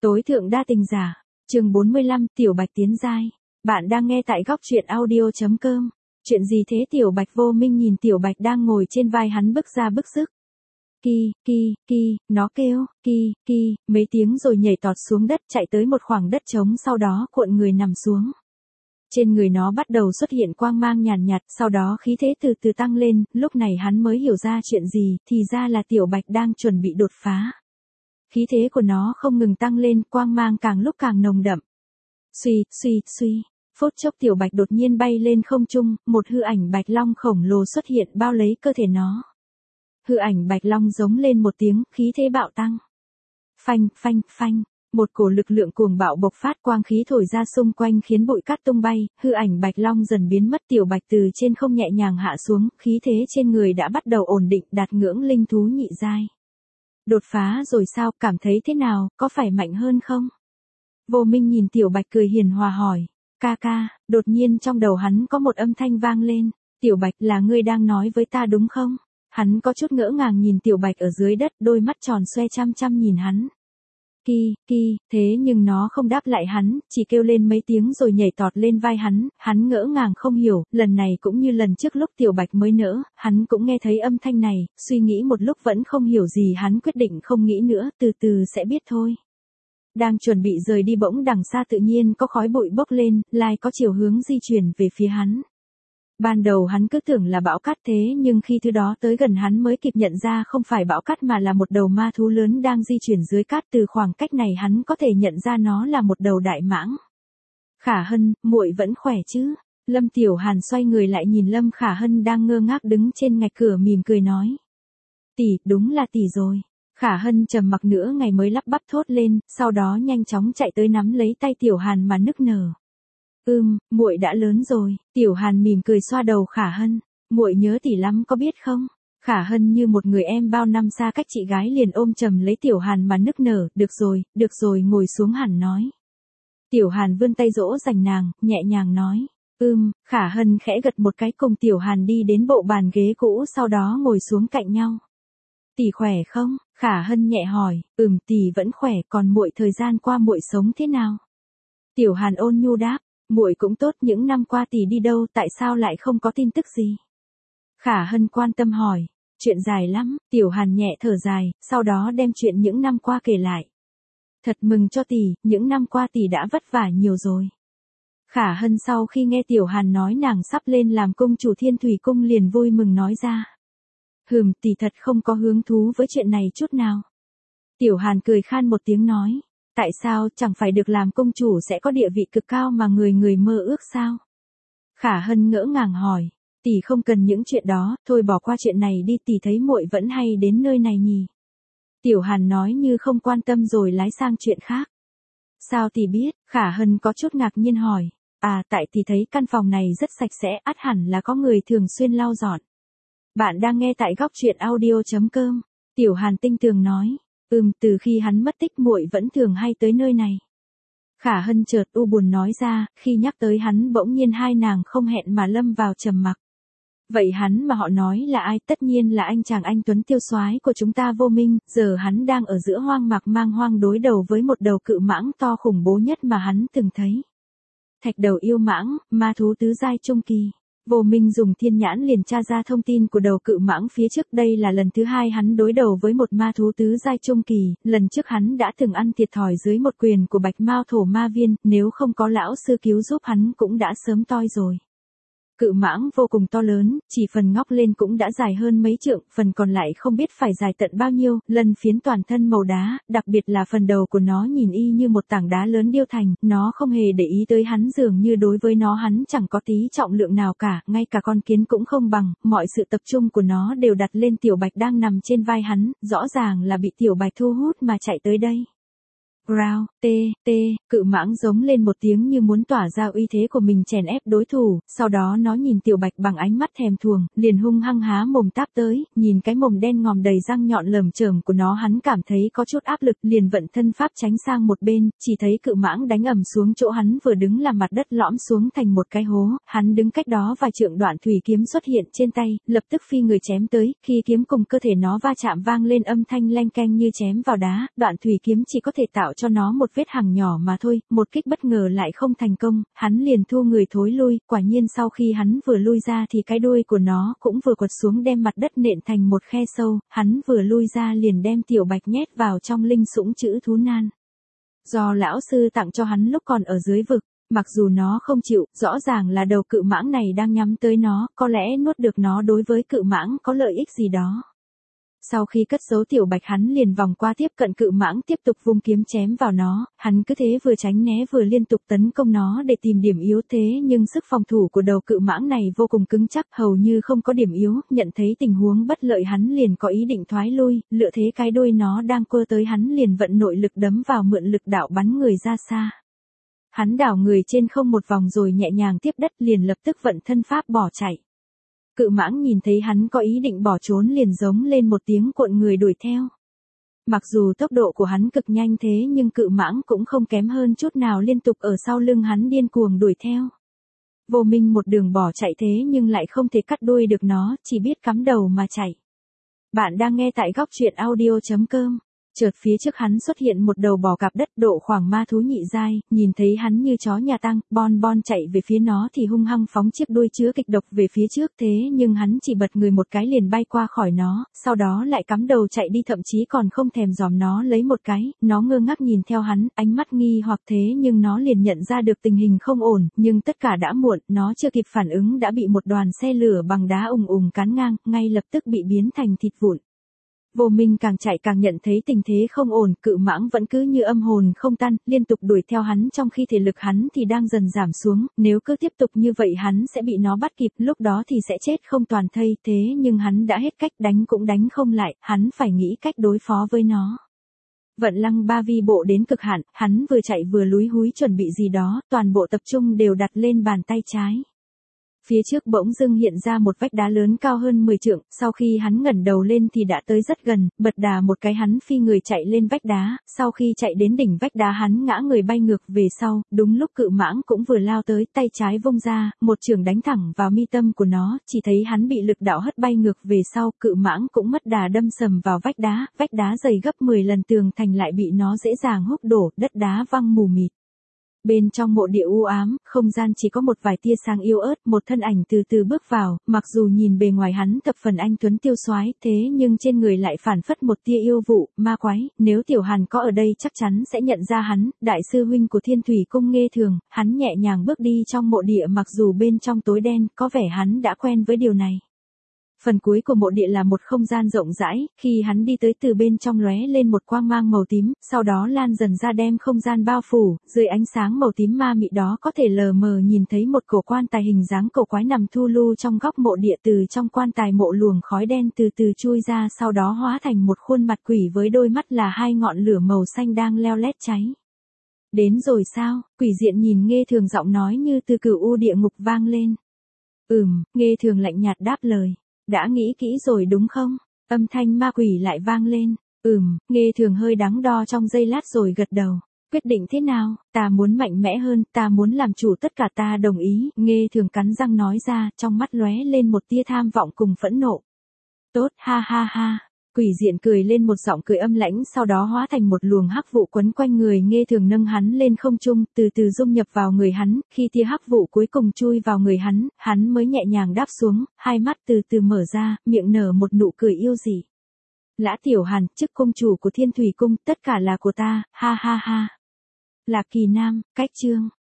Tối thượng đa tình giả, chương 45, Tiểu Bạch tiến giai. Bạn đang nghe tại góc truyện audio.com. Chuyện gì thế? Tiểu Bạch vô minh nhìn Tiểu Bạch đang ngồi trên vai hắn bức ra bức sức. Ki, nó kêu, ki, mấy tiếng rồi nhảy tọt xuống đất chạy tới một khoảng đất trống, sau đó cuộn người nằm xuống. Trên người nó bắt đầu xuất hiện quang mang nhàn nhạt, sau đó khí thế từ từ tăng lên, lúc này hắn mới hiểu ra chuyện gì, thì ra là Tiểu Bạch đang chuẩn bị đột phá. Khí thế của nó không ngừng tăng lên, quang mang càng lúc càng nồng đậm. Suy, phút chốc Tiểu Bạch đột nhiên bay lên không trung, một hư ảnh bạch long khổng lồ xuất hiện bao lấy cơ thể nó. Hư ảnh bạch long giống lên một tiếng, khí thế bạo tăng. Phanh, một cổ lực lượng cuồng bạo bộc phát, quang khí thổi ra xung quanh khiến bụi cát tung bay, hư ảnh bạch long dần biến mất. Tiểu Bạch từ trên không nhẹ nhàng hạ xuống, khí thế trên người đã bắt đầu ổn định, đạt ngưỡng linh thú nhị giai. Đột phá rồi sao, cảm thấy thế nào, có phải mạnh hơn không? Vô Minh nhìn Tiểu Bạch cười hiền hòa hỏi. Ca, đột nhiên trong đầu hắn có một âm thanh vang lên. Tiểu Bạch, là ngươi đang nói với ta đúng không? Hắn có chút ngỡ ngàng nhìn Tiểu Bạch ở dưới đất, đôi mắt tròn xoe chăm nhìn hắn. Ki, thế nhưng nó không đáp lại hắn, chỉ kêu lên mấy tiếng rồi nhảy tọt lên vai hắn ngỡ ngàng không hiểu, lần này cũng như lần trước lúc Tiểu Bạch mới nỡ, hắn cũng nghe thấy âm thanh này, suy nghĩ một lúc vẫn không hiểu gì, hắn quyết định không nghĩ nữa, từ từ sẽ biết thôi. Đang chuẩn bị rời đi bỗng đằng xa tự nhiên có khói bụi bốc lên, lai có chiều hướng di chuyển về phía hắn. Ban đầu hắn cứ tưởng là bão cát, thế nhưng khi thứ đó tới gần hắn mới kịp nhận ra không phải bão cát mà là một đầu ma thú lớn đang di chuyển dưới cát, từ khoảng cách này hắn có thể nhận ra nó là một đầu đại mãng. Khả Hân, muội vẫn khỏe chứ? Lâm Tiểu Hàn xoay người lại nhìn Lâm Khả Hân đang ngơ ngác đứng trên ngạch cửa mỉm cười nói. Tỷ, đúng là tỷ rồi. Khả Hân trầm mặc nửa ngày mới lắp bắp thốt lên, sau đó nhanh chóng chạy tới nắm lấy tay Tiểu Hàn mà nức nở. Muội đã lớn rồi. Tiểu Hàn mỉm cười xoa đầu Khả Hân. Muội nhớ tỷ lắm có biết không? Khả Hân như một người em bao năm xa cách chị gái liền ôm chầm lấy Tiểu Hàn mà nức nở. Được rồi, ngồi xuống hẳn nói. Tiểu Hàn vươn tay dỗ dành nàng, nhẹ nhàng nói. Khả Hân khẽ gật một cái, cùng Tiểu Hàn đi đến bộ bàn ghế cũ, sau đó ngồi xuống cạnh nhau. Tỷ khỏe không? Khả Hân nhẹ hỏi. Tỷ vẫn khỏe, còn muội thời gian qua muội sống thế nào? Tiểu Hàn ôn nhu đáp. Muội cũng tốt, những năm qua tỷ đi đâu, tại sao lại không có tin tức gì? Khả Hân quan tâm hỏi. Chuyện dài lắm. Tiểu Hàn nhẹ thở dài, sau đó đem chuyện những năm qua kể lại. Thật mừng cho tỷ, những năm qua tỷ đã vất vả nhiều rồi. Khả Hân sau khi nghe Tiểu Hàn nói nàng sắp lên làm cung chủ Thiên Thủy Cung liền vui mừng nói ra. Tỷ thật không có hứng thú với chuyện này chút nào. Tiểu Hàn cười khan một tiếng nói. Tại sao, chẳng phải được làm công chủ sẽ có địa vị cực cao mà người mơ ước sao? Khả Hân ngỡ ngàng hỏi. Tỷ không cần những chuyện đó, thôi bỏ qua chuyện này đi, tỷ thấy muội vẫn hay đến nơi này nhỉ? Tiểu Hàn nói như không quan tâm rồi lái sang chuyện khác. Sao tỷ biết? Khả Hân có chút ngạc nhiên hỏi. Tại tỷ thấy căn phòng này rất sạch sẽ, ắt hẳn là có người thường xuyên lau dọn. Bạn đang nghe tại góc truyện audio.com. Tiểu Hàn tinh tường nói. Từ khi hắn mất tích muội vẫn thường hay tới nơi này. Khả Hân chợt u buồn nói ra, khi nhắc tới hắn bỗng nhiên hai nàng không hẹn mà lâm vào trầm mặc. Vậy hắn mà họ nói là ai? Tất nhiên là anh chàng anh tuấn tiêu soái của chúng ta Vô Minh, giờ hắn đang ở giữa hoang mạc mang hoang đối đầu với một đầu cự mãng to khủng bố nhất mà hắn từng thấy. Thạch đầu yêu mãng, ma thú tứ giai trung kỳ. Vô Minh dùng thiên nhãn liền tra ra thông tin của đầu cự mãng phía trước, đây là lần thứ hai hắn đối đầu với một ma thú tứ giai trung kỳ, lần trước hắn đã từng ăn thiệt thòi dưới một quyền của Bạch Mao Thổ Ma Viên, nếu không có lão sư cứu giúp hắn cũng đã sớm toi rồi. Cự mãng vô cùng to lớn, chỉ phần ngóc lên cũng đã dài hơn mấy trượng, phần còn lại không biết phải dài tận bao nhiêu, lân phiến toàn thân màu đá, đặc biệt là phần đầu của nó nhìn y như một tảng đá lớn điêu thành, nó không hề để ý tới hắn, dường như đối với nó hắn chẳng có tí trọng lượng nào cả, ngay cả con kiến cũng không bằng, mọi sự tập trung của nó đều đặt lên Tiểu Bạch đang nằm trên vai hắn, rõ ràng là bị Tiểu Bạch thu hút mà chạy tới đây. Growl, cự mãng giống lên một tiếng như muốn tỏa ra uy thế của mình chèn ép đối thủ, sau đó nó nhìn Tiểu Bạch bằng ánh mắt thèm thuồng, liền hung hăng há mồm táp tới, nhìn cái mồm đen ngòm đầy răng nhọn lởm chởm của nó hắn cảm thấy có chút áp lực, liền vận thân pháp tránh sang một bên, chỉ thấy cự mãng đánh ầm xuống chỗ hắn vừa đứng làm mặt đất lõm xuống thành một cái hố, hắn đứng cách đó vài trượng, đoạn thủy kiếm xuất hiện trên tay, lập tức phi người chém tới, khi kiếm cùng cơ thể nó va chạm vang lên âm thanh leng keng như chém vào đá, đoạn thủy kiếm chỉ có thể tạo tạo cho nó một vết hằn nhỏ mà thôi, một kích bất ngờ lại không thành công, hắn liền thu người thối lui, quả nhiên sau khi hắn vừa lui ra thì cái đuôi của nó cũng vừa quật xuống đem mặt đất nện thành một khe sâu, hắn vừa lui ra liền đem Tiểu Bạch nhét vào trong linh sủng chữ thú nan. Do lão sư tặng cho hắn lúc còn ở dưới vực, mặc dù nó không chịu, rõ ràng là đầu cự mãng này đang nhắm tới nó, có lẽ nuốt được nó đối với cự mãng có lợi ích gì đó. Sau khi cất giấu Tiểu Bạch hắn liền vòng qua tiếp cận cự mãng tiếp tục vung kiếm chém vào nó, hắn cứ thế vừa tránh né vừa liên tục tấn công nó để tìm điểm yếu thế nhưng sức phòng thủ của đầu cự mãng này vô cùng cứng chắc hầu như không có điểm yếu, nhận thấy tình huống bất lợi hắn liền có ý định thoái lui, lựa thế cái đuôi nó đang quơ tới hắn liền vận nội lực đấm vào mượn lực đạo bắn người ra xa. Hắn đảo người trên không một vòng rồi nhẹ nhàng tiếp đất liền lập tức vận thân pháp bỏ chạy. Cự mãng nhìn thấy hắn có ý định bỏ trốn liền giống lên một tiếng cuộn người đuổi theo. Mặc dù tốc độ của hắn cực nhanh thế nhưng cự mãng cũng không kém hơn chút nào liên tục ở sau lưng hắn điên cuồng đuổi theo. Vô Minh một đường bỏ chạy thế nhưng lại không thể cắt đuôi được nó, chỉ biết cắm đầu mà chạy. Bạn đang nghe tại góc truyện audio.com. Chợt phía trước hắn xuất hiện một đầu bò cạp đất độ khoảng ma thú nhị giai, nhìn thấy hắn như chó nhà tăng, bon chạy về phía nó thì hung hăng phóng chiếc đuôi chứa kịch độc về phía trước thế nhưng hắn chỉ bật người một cái liền bay qua khỏi nó, sau đó lại cắm đầu chạy đi thậm chí còn không thèm dòm nó lấy một cái, nó ngơ ngác nhìn theo hắn, ánh mắt nghi hoặc thế nhưng nó liền nhận ra được tình hình không ổn, nhưng tất cả đã muộn, nó chưa kịp phản ứng đã bị một đoàn xe lửa bằng đá ùng cán ngang, ngay lập tức bị biến thành thịt vụn. Vô Minh càng chạy càng nhận thấy tình thế không ổn, cự mãng vẫn cứ như âm hồn không tan, liên tục đuổi theo hắn trong khi thể lực hắn thì đang dần giảm xuống, nếu cứ tiếp tục như vậy hắn sẽ bị nó bắt kịp, lúc đó thì sẽ chết không toàn thây, thế nhưng hắn đã hết cách đánh cũng đánh không lại, hắn phải nghĩ cách đối phó với nó. Vận Lăng Ba Vi bộ đến cực hạn, hắn vừa chạy vừa lúi húi chuẩn bị gì đó, toàn bộ tập trung đều đặt lên bàn tay trái. Phía trước bỗng dưng hiện ra một vách đá lớn cao hơn 10 trượng, sau khi hắn ngẩng đầu lên thì đã tới rất gần, bật đà một cái hắn phi người chạy lên vách đá, sau khi chạy đến đỉnh vách đá hắn ngã người bay ngược về sau, đúng lúc cự mãng cũng vừa lao tới, tay trái vung ra, một chưởng đánh thẳng vào mi tâm của nó, chỉ thấy hắn bị lực đạo hất bay ngược về sau, cự mãng cũng mất đà đâm sầm vào vách đá dày gấp 10 lần tường thành lại bị nó dễ dàng húc đổ, đất đá văng mù mịt. Bên trong mộ địa u ám, không gian chỉ có một vài tia sáng yếu ớt, một thân ảnh từ từ bước vào, mặc dù nhìn bề ngoài hắn thập phần anh tuấn tiêu soái, thế nhưng trên người lại phản phất một tia yêu vụ, ma quái, nếu Tiểu Hàn có ở đây chắc chắn sẽ nhận ra hắn, đại sư huynh của Thiên Thủy Cung Nghê Thường, hắn nhẹ nhàng bước đi trong mộ địa mặc dù bên trong tối đen, có vẻ hắn đã quen với điều này. Phần cuối của mộ địa là một không gian rộng rãi, khi hắn đi tới từ bên trong lóe lên một quang mang màu tím, sau đó lan dần ra đem không gian bao phủ, dưới ánh sáng màu tím ma mị đó có thể lờ mờ nhìn thấy một cổ quan tài hình dáng cổ quái nằm thu lu trong góc mộ địa, từ trong quan tài mộ luồng khói đen từ từ chui ra sau đó hóa thành một khuôn mặt quỷ với đôi mắt là hai ngọn lửa màu xanh đang leo lét cháy. Đến rồi sao? Quỷ diện nhìn Nghê Thường, giọng nói như từ cửu u địa ngục vang lên. Nghê Thường lạnh nhạt đáp lời. Đã nghĩ kỹ rồi đúng không? Âm thanh ma quỷ lại vang lên. Nghê Thường hơi đắn đo trong giây lát rồi gật đầu. Quyết định thế nào? Ta muốn mạnh mẽ hơn, ta muốn làm chủ tất cả, ta đồng ý. Nghê Thường cắn răng nói ra, trong mắt lóe lên một tia tham vọng cùng phẫn nộ. Tốt, ha ha ha. Quỷ diện cười lên một giọng cười âm lãnh, sau đó hóa thành một luồng hắc vụ quấn quanh người Nghê Thường, nâng hắn lên không trung, từ từ dung nhập vào người hắn, khi tia hắc vụ cuối cùng chui vào người hắn mới nhẹ nhàng đáp xuống, hai mắt từ từ mở ra, miệng nở một nụ cười yêu dị. Lã Tiểu Hàn, chức cung chủ của Thiên Thủy Cung, tất cả là của ta, ha ha ha. Lạc Kỳ Nam, cách chương.